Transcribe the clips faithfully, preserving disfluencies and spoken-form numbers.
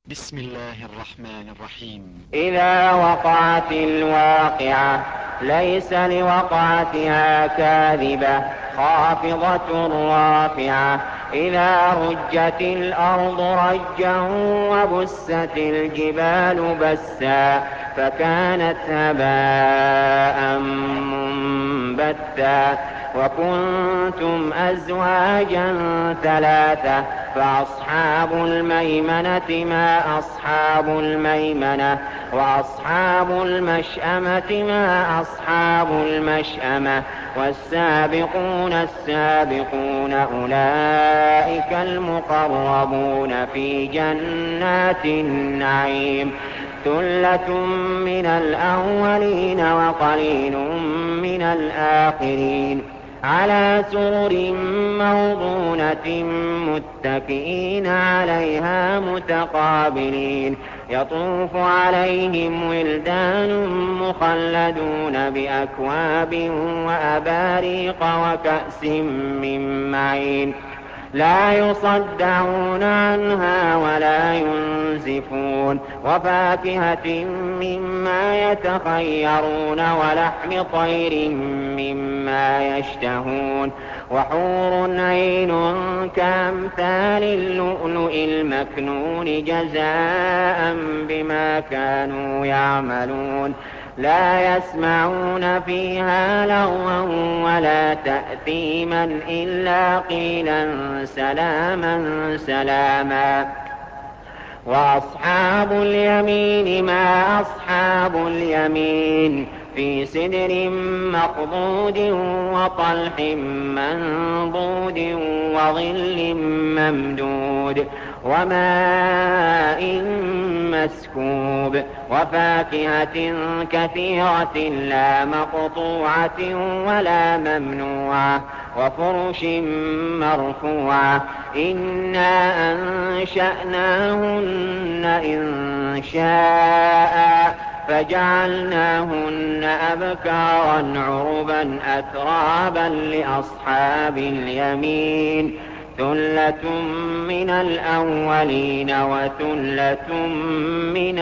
بسم الله الرحمن الرحيم. إذا وقعت الواقعة ليس لوقعتها كاذبة خافضة رافعة. إذا رجت الأرض رجا وبست الجبال بسا فكانت هباء منبثا وكنتم أزواجا ثلاثة فأصحاب الميمنة ما أصحاب الميمنة وأصحاب المشأمة ما أصحاب المشأمة والسابقون السابقون أولئك المقربون في جنات النعيم. ثلة من الأولين وقليل من الآخرين على سرر موضونة متكئين عليها متقابلين يطوف عليهم ولدان مخلدون بأكواب وأباريق وكأس من معين لا يصدعون عنها ولا ينزفون وفاكهة مما يتخيرون ولحم طير مما يشتهون وحور عين كأمثال اللؤلؤ المكنون جزاء بما كانوا يعملون لا يسمعون فيها لغوا ولا تأثيما إلا قيلا سلاما سلاما. وأصحاب اليمين ما أصحاب اليمين في سدر مخضود وطلح منضود وظل ممدود وماء مسكوب وفاكهة كثيرة لا مقطوعة ولا ممنوعة وفرش مرفوعة إنا أنشأناهن إن شاء فجعلناهن أبكارا عربا أترابا لأصحاب اليمين ثلة من الأولين وثلة من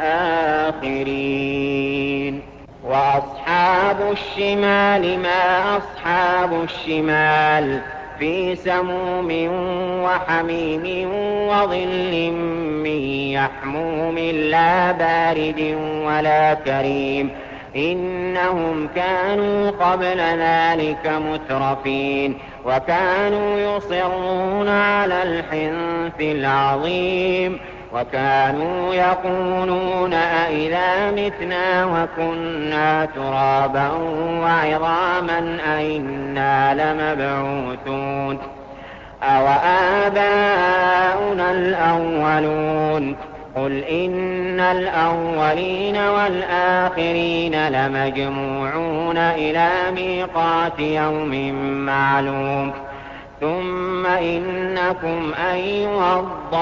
الآخرين. وأصحاب الشمال ما أصحاب الشمال في سموم وحميم وظل من يحموم لا بارد ولا كريم إنهم كانوا قبل ذلك مترفين وكانوا يصرون على الحنث العظيم وكانوا يقولون أئذا متنا وكنا ترابا وعظاما أئنا لمبعوثون أوآباؤنا الأولون قل إن الأولين والآخرين لمجموعون إلى ميقات يوم معلوم ثم إنكم أيها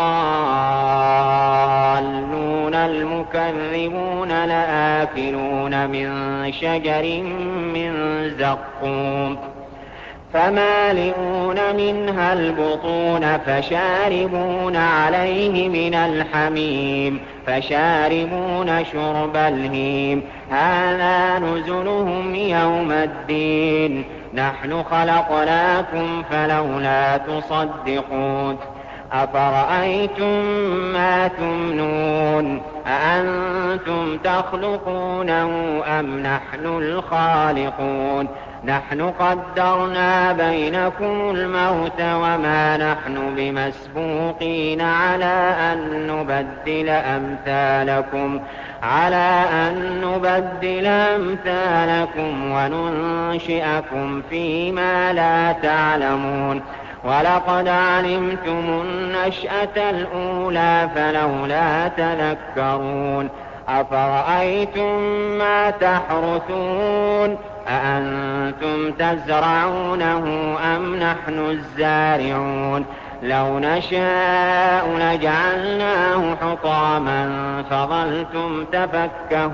الضالون المكذبون لآكلون من شجر من زقوم فمالئون منها البطون فشاربون عليه من الحميم فشاربون شرب الهيم هذا نزلهم يوم الدين نحن خلقناكم فلولا تصدقون أفرأيتم ما تمنون أأنتم تخلقونه أم نحن الخالقون نحن قدرنا بينكم الموت وما نحن بمسبوقين على أن نبدل أمثالكم على أن نبدل أمثالكم وننشئكم فيما لا تعلمون ولقد علمتم النشأة الأولى فلولا تذكرون أفرأيتم ما تحرثون أأنتم تزرعونه أم نحن الزارعون لو نشاء لجعلناه حطاما فظلتم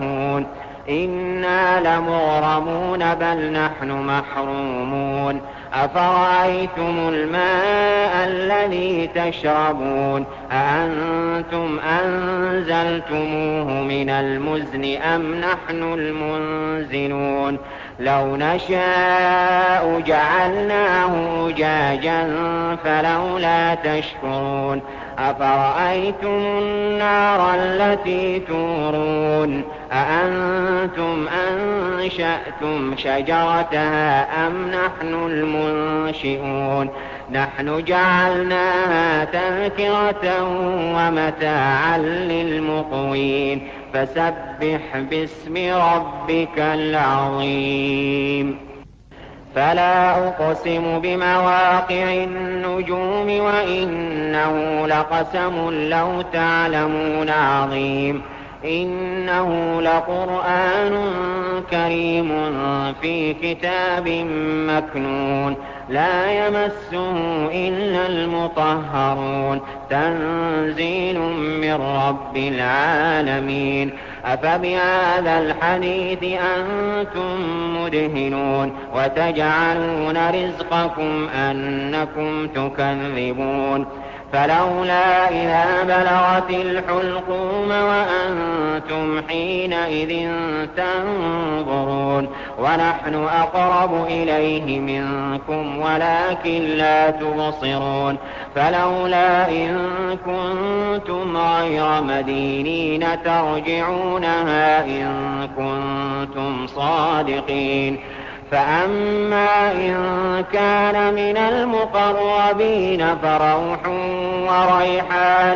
تفكهون إنا لمغرمون بل نحن محرومون أفرأيتم الماء الذي تشربون أأنتم أنزلتموه من المزن أم نحن المنزلون لو نشاء جعلناه أجاجا فلولا تشكرون أفرأيتم النار التي تورون أأنتم أنشأتم شجرتها أم نحن المنشئون نحن جعلناها تذكرة ومتاعا للمقوين فسبح باسم ربك العظيم فلا أقسم بمواقع النجوم وإنه لقسم لو تعلمون عظيم إنه لقرآن كريم في كتاب مكنون لا يمسه إلا المطهرون تنزيل من رب العالمين أفبهذا الحديث أنتم مدهنون وتجعلون رزقكم أنكم تكذبون فلولا إذا بلغت الحلقوم وأنتم حينئذ تنظرون ونحن أقرب إليه منكم ولكن لا تبصرون فلولا إن كنتم غير مدينين ترجعونها إن كنتم صادقين فأما إن كان من المقربين فروح وريحان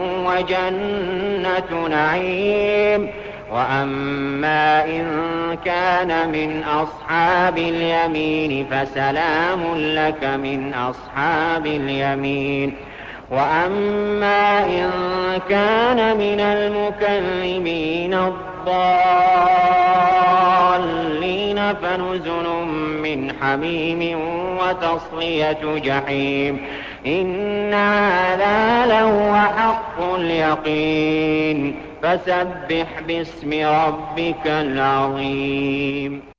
وجنة نعيم وأما إن كان من أصحاب اليمين فسلام لك من أصحاب اليمين وأما إن كان من المكذبين الضالين فنزل من حميم وتصلية جحيم إن هذا لهو حق اليقين فسبح باسم ربك العظيم